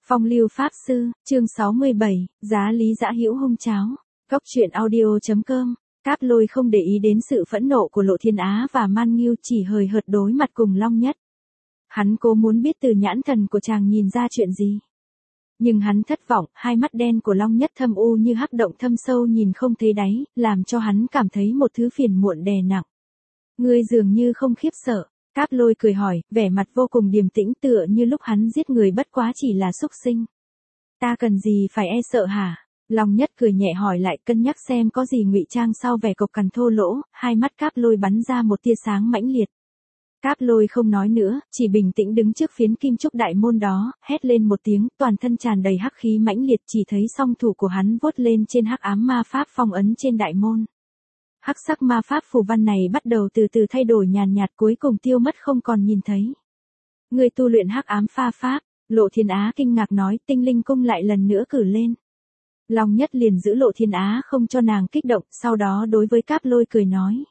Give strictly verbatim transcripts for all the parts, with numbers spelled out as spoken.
Phong lưu pháp sư, chương sáu mươi bảy, giá lý dã hữu hung cháo. Góc truyện audio chấm com. Cáp Lôi không để ý đến sự phẫn nộ của Lộ Thiên Á và Man Nghiêu, chỉ hời hợt đối mặt cùng Long Nhất. Hắn cố muốn biết từ nhãn thần của chàng nhìn ra chuyện gì. Nhưng hắn thất vọng, hai mắt đen của Long Nhất thâm u như hắc động thâm sâu nhìn không thấy đáy, làm cho hắn cảm thấy một thứ phiền muộn đè nặng. Ngươi dường như không khiếp sợ. Cáp Lôi cười hỏi, vẻ mặt vô cùng điềm tĩnh tựa như lúc hắn giết người bất quá chỉ là xúc sinh. Ta cần gì phải e sợ hả? Long Nhất cười nhẹ hỏi lại, cân nhắc xem có gì ngụy trang sau vẻ cộc cằn thô lỗ, hai mắt Cáp Lôi bắn ra một tia sáng mãnh liệt. Cáp Lôi không nói nữa, chỉ bình tĩnh đứng trước phiến kim trúc đại môn đó, hét lên một tiếng, toàn thân tràn đầy hắc khí mãnh liệt, chỉ thấy song thủ của hắn vuốt lên trên hắc ám ma pháp phong ấn trên đại môn. Hắc sắc ma pháp phù văn này bắt đầu từ từ thay đổi nhàn nhạt, cuối cùng tiêu mất không còn nhìn thấy. Người tu luyện hắc ám pha pháp, Lộ Thiên Á kinh ngạc nói, tinh linh cung lại lần nữa cử lên. Long Nhất liền giữ Lộ Thiên Á không cho nàng kích động, sau đó đối với Cáp Lôi cười nói.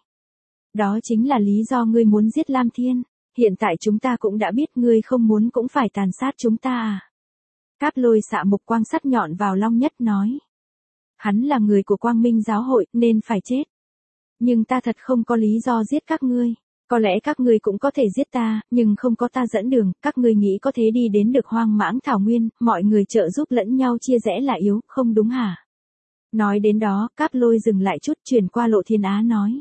Đó chính là lý do ngươi muốn giết Lam Thiên, hiện tại chúng ta cũng đã biết ngươi không muốn cũng phải tàn sát chúng ta à. Cáp Lôi xạ mục quang sắc nhọn vào Long Nhất nói. Hắn là người của Quang Minh giáo hội nên phải chết. Nhưng ta thật không có lý do giết các ngươi. Có lẽ các ngươi cũng có thể giết ta, nhưng không có ta dẫn đường, các ngươi nghĩ có thể đi đến được Hoang Mãng Thảo Nguyên, mọi người trợ giúp lẫn nhau chia rẽ là yếu, không đúng hả? Nói đến đó, Cáp Lôi dừng lại chút, chuyển qua Lộ Thiên Á nói.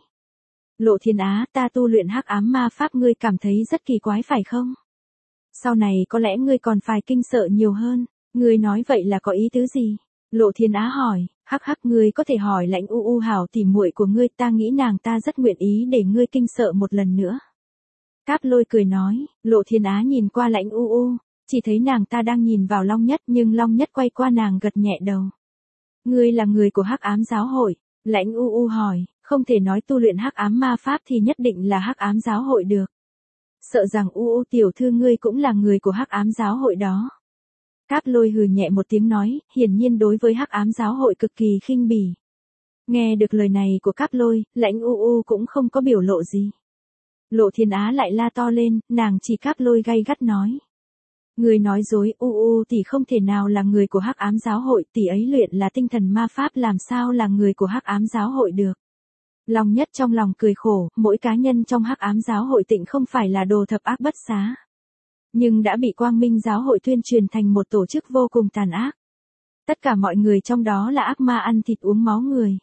Lộ Thiên Á, ta tu luyện hắc ám ma pháp ngươi cảm thấy rất kỳ quái phải không? Sau này có lẽ ngươi còn phải kinh sợ nhiều hơn, ngươi nói vậy là có ý tứ gì? Lộ Thiên Á hỏi. Hắc hắc, ngươi có thể hỏi Lãnh U U hảo tỉ muội của ngươi, ta nghĩ nàng ta rất nguyện ý để ngươi kinh sợ một lần nữa. Cáp Lôi cười nói, Lộ Thiên Á nhìn qua Lãnh U U, chỉ thấy nàng ta đang nhìn vào Long Nhất, nhưng Long Nhất quay qua nàng gật nhẹ đầu. Ngươi là người của hắc ám giáo hội, Lãnh U U hỏi, không thể nói tu luyện hắc ám ma pháp thì nhất định là hắc ám giáo hội được. Sợ rằng U U tiểu thư ngươi cũng là người của hắc ám giáo hội đó. Cáp Lôi hừ nhẹ một tiếng nói, hiển nhiên đối với hắc ám giáo hội cực kỳ khinh bỉ. Nghe được lời này của Cáp Lôi, Lãnh U U cũng không có biểu lộ gì. Lộ Thiên Á lại la to lên, nàng chỉ Cáp Lôi gay gắt nói. Người nói dối, U U tỷ không thể nào là người của hắc ám giáo hội, tỷ ấy luyện là tinh thần ma pháp, làm sao là người của hắc ám giáo hội được. Long Nhất trong lòng cười khổ, mỗi cá nhân trong hắc ám giáo hội tịnh không phải là đồ thập ác bất xá. Nhưng đã bị Quang Minh giáo hội tuyên truyền thành một tổ chức vô cùng tàn ác. Tất cả mọi người trong đó là ác ma ăn thịt uống máu người.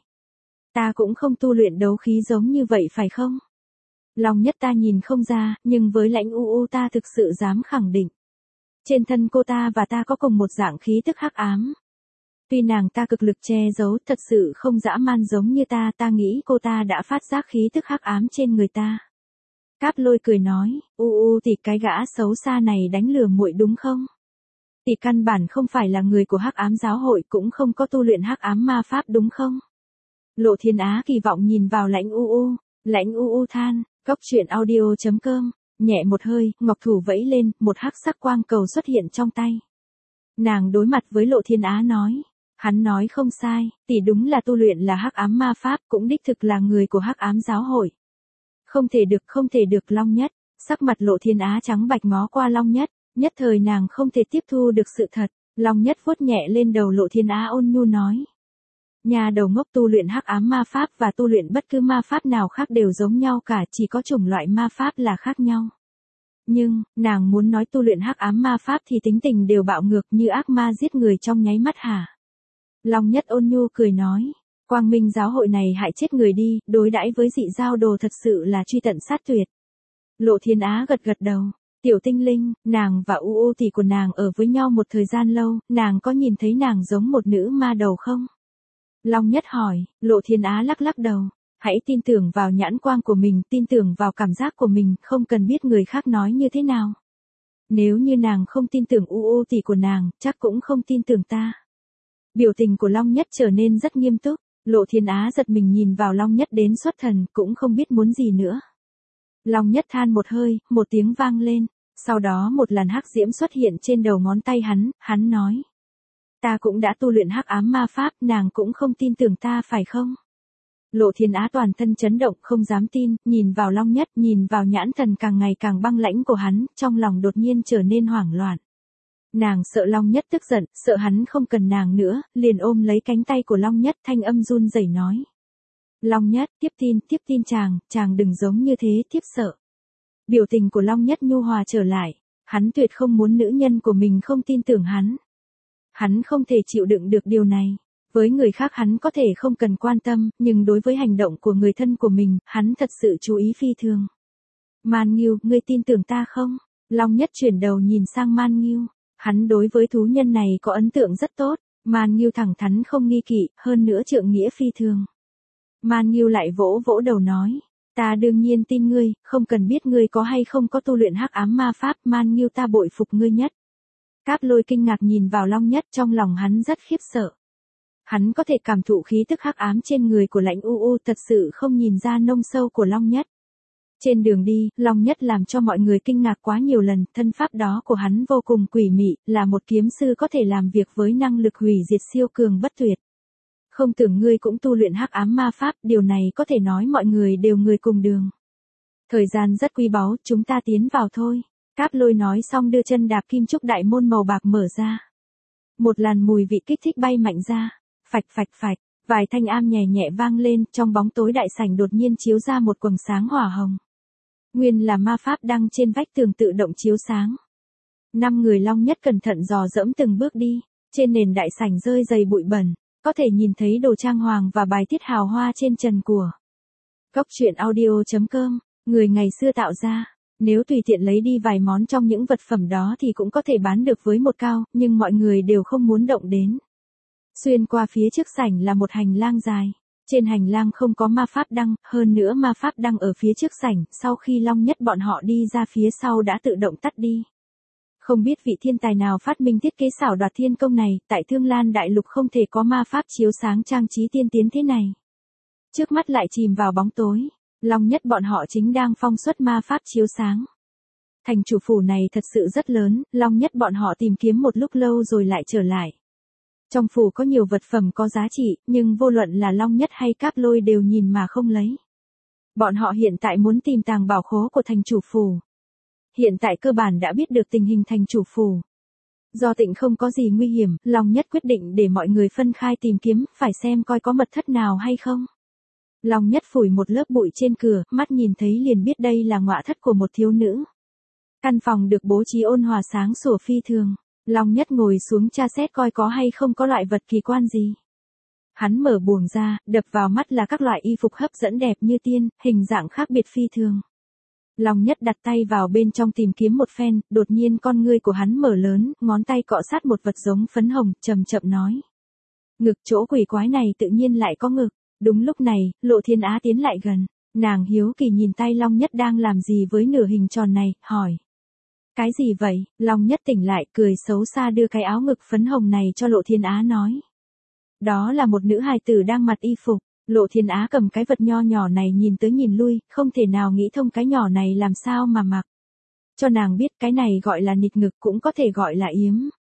Ta cũng không tu luyện đấu khí giống như vậy phải không? Long Nhất ta nhìn không ra, nhưng với Lãnh U U ta thực sự dám khẳng định. Trên thân cô ta và ta có cùng một dạng khí tức hắc ám. Tuy nàng ta cực lực che giấu, thật sự không dã man giống như ta, ta nghĩ cô ta đã phát giác khí tức hắc ám trên người ta. Cáp Lôi cười nói, U U tỷ cái gã xấu xa này đánh lừa muội đúng không? Tỷ căn bản không phải là người của hắc ám giáo hội, cũng không có tu luyện hắc ám ma pháp đúng không? Lộ Thiên Á kỳ vọng nhìn vào Lãnh U U, Lãnh U U than, góc truyện audio chấm com, nhẹ một hơi, ngọc thủ vẫy lên, một hắc sắc quang cầu xuất hiện trong tay. Nàng đối mặt với Lộ Thiên Á nói, hắn nói không sai, tỷ đúng là tu luyện là hắc ám ma pháp, cũng đích thực là người của hắc ám giáo hội. Không thể được, không thể được. Long Nhất, sắc mặt Lộ Thiên Á trắng bạch ngó qua Long Nhất, nhất thời nàng không thể tiếp thu được sự thật. Long Nhất vuốt nhẹ lên đầu Lộ Thiên Á ôn nhu nói. Nhà đầu ngốc, tu luyện hắc ám ma pháp và tu luyện bất cứ ma pháp nào khác đều giống nhau cả, chỉ có chủng loại ma pháp là khác nhau. Nhưng, nàng muốn nói tu luyện hắc ám ma pháp thì tính tình đều bạo ngược như ác ma giết người trong nháy mắt hả? Long Nhất ôn nhu cười nói. Quang Minh giáo hội này hại chết người đi, đối đãi với dị giao đồ thật sự là truy tận sát tuyệt. Lộ Thiên Á gật gật đầu. Tiểu tinh linh, nàng và U U tỷ của nàng ở với nhau một thời gian lâu, nàng có nhìn thấy nàng giống một nữ ma đầu không? Long Nhất hỏi. Lộ Thiên Á lắc lắc đầu. Hãy tin tưởng vào nhãn quang của mình, tin tưởng vào cảm giác của mình, không cần biết người khác nói như thế nào. Nếu như nàng không tin tưởng U U tỷ của nàng, chắc cũng không tin tưởng ta. Biểu tình của Long Nhất trở nên rất nghiêm túc. Lộ Thiên Á giật mình nhìn vào Long Nhất đến xuất thần, cũng không biết muốn gì nữa. Long Nhất than một hơi, một tiếng vang lên, sau đó một làn hắc diễm xuất hiện trên đầu ngón tay hắn, hắn nói. Ta cũng đã tu luyện hắc ám ma pháp, nàng cũng không tin tưởng ta phải không? Lộ Thiên Á toàn thân chấn động, không dám tin, nhìn vào Long Nhất, nhìn vào nhãn thần càng ngày càng băng lãnh của hắn, trong lòng đột nhiên trở nên hoảng loạn. Nàng sợ Long Nhất tức giận, sợ hắn không cần nàng nữa, liền ôm lấy cánh tay của Long Nhất, thanh âm run rẩy nói. Long Nhất, tiếp tin, tiếp tin chàng, chàng đừng giống như thế, thiếp sợ. Biểu tình của Long Nhất nhu hòa trở lại, hắn tuyệt không muốn nữ nhân của mình không tin tưởng hắn. Hắn không thể chịu đựng được điều này. Với người khác hắn có thể không cần quan tâm, nhưng đối với hành động của người thân của mình, hắn thật sự chú ý phi thường. Man Nghiêu, ngươi tin tưởng ta không? Long Nhất chuyển đầu nhìn sang Man Nghiêu. Hắn đối với thú nhân này có ấn tượng rất tốt. Man Nghiêu thẳng thắn không nghi kỵ, hơn nữa trượng nghĩa phi thường. Man Nghiêu lại vỗ vỗ đầu nói. Ta đương nhiên tin ngươi, không cần biết ngươi có hay không có tu luyện hắc ám ma pháp, Man Nghiêu ta bội phục ngươi nhất. Cáp Lôi kinh ngạc nhìn vào Long Nhất, trong lòng hắn rất khiếp sợ. Hắn có thể cảm thụ khí tức hắc ám trên người của Lãnh U U, thật sự không nhìn ra nông sâu của Long Nhất. Trên đường đi, Long Nhất làm cho mọi người kinh ngạc quá nhiều lần, thân pháp đó của hắn vô cùng quỷ mị, là một kiếm sư có thể làm việc với năng lực hủy diệt siêu cường bất tuyệt. Không tưởng ngươi cũng tu luyện hắc ám ma pháp, điều này có thể nói mọi người đều người cùng đường. Thời gian rất quý báu, chúng ta tiến vào thôi. Cáp Lôi nói xong đưa chân đạp kim trúc đại môn màu bạc mở ra. Một làn mùi vị kích thích bay mạnh ra. Phạch phạch phạch, vài thanh am nhẹ nhẹ vang lên, trong bóng tối đại sảnh đột nhiên chiếu ra một quầng sáng hỏa hồng. Nguyên là ma pháp đăng trên vách tường tự động chiếu sáng. Năm người Long Nhất cẩn thận dò dẫm từng bước đi, trên nền đại sảnh rơi dày bụi bẩn, có thể nhìn thấy đồ trang hoàng và bài tiết hào hoa trên trần của. Cốc truyện audio chấm com, người ngày xưa tạo ra. Nếu tùy tiện lấy đi vài món trong những vật phẩm đó thì cũng có thể bán được với một cao, nhưng mọi người đều không muốn động đến. Xuyên qua phía trước sảnh là một hành lang dài. Trên hành lang không có ma pháp đăng, hơn nữa ma pháp đăng ở phía trước sảnh, sau khi Long Nhất bọn họ đi ra phía sau đã tự động tắt đi. Không biết vị thiên tài nào phát minh thiết kế xảo đoạt thiên công này, tại Thương Lan Đại Lục không thể có ma pháp chiếu sáng trang trí tiên tiến thế này. Trước mắt lại chìm vào bóng tối, Long Nhất bọn họ chính đang phong xuất ma pháp chiếu sáng. Thành chủ phủ này thật sự rất lớn, Long Nhất bọn họ tìm kiếm một lúc lâu rồi lại trở lại. Trong phủ có nhiều vật phẩm có giá trị, nhưng vô luận là Long Nhất hay Cáp Lôi đều nhìn mà không lấy. Bọn họ hiện tại muốn tìm tàng bảo khố của thành chủ phủ. Hiện tại cơ bản đã biết được tình hình thành chủ phủ. Do Tịnh không có gì nguy hiểm, Long Nhất quyết định để mọi người phân khai tìm kiếm, phải xem coi có mật thất nào hay không. Long Nhất phủi một lớp bụi trên cửa, mắt nhìn thấy liền biết đây là ngọa thất của một thiếu nữ. Căn phòng được bố trí ôn hòa sáng sủa phi thường. Long Nhất ngồi xuống tra xét coi có hay không có loại vật kỳ quan gì. Hắn mở buồng ra, đập vào mắt là các loại y phục hấp dẫn đẹp như tiên, hình dạng khác biệt phi thường. Long Nhất đặt tay vào bên trong tìm kiếm một phen, đột nhiên con ngươi của hắn mở lớn, ngón tay cọ sát một vật giống phấn hồng, chậm chậm nói. Ngực, chỗ quỷ quái này tự nhiên lại có ngực. Đúng lúc này, Lộ Thiên Á tiến lại gần. Nàng hiếu kỳ nhìn tay Long Nhất đang làm gì với nửa hình tròn này, hỏi. Cái gì vậy? Long Nhất tỉnh lại, cười xấu xa đưa cái áo ngực phấn hồng này cho Lộ Thiên Á nói. Đó là một nữ hài tử đang mặc y phục. Lộ Thiên Á cầm cái vật nho nhỏ này nhìn tới nhìn lui, không thể nào nghĩ thông cái nhỏ này làm sao mà mặc. Cho nàng biết cái này gọi là nịt ngực, cũng có thể gọi là yếm.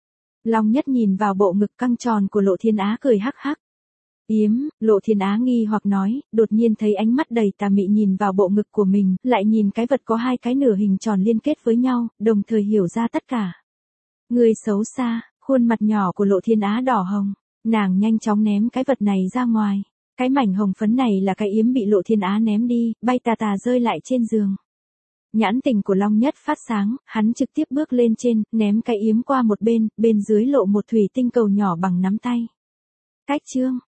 Long Nhất nhìn vào bộ ngực căng tròn của Lộ Thiên Á cười hắc hắc. Yếm, Lộ Thiên Á nghi hoặc nói, đột nhiên thấy ánh mắt đầy tà mị nhìn vào bộ ngực của mình, lại nhìn cái vật có hai cái nửa hình tròn liên kết với nhau, đồng thời hiểu ra tất cả. Người xấu xa, khuôn mặt nhỏ của Lộ Thiên Á đỏ hồng, nàng nhanh chóng ném cái vật này ra ngoài. Cái mảnh hồng phấn này là cái yếm bị Lộ Thiên Á ném đi, bay tà tà rơi lại trên giường. Nhãn tình của Long Nhất phát sáng, hắn trực tiếp bước lên trên, ném cái yếm qua một bên, bên dưới lộ một thủy tinh cầu nhỏ bằng nắm tay. Cách chương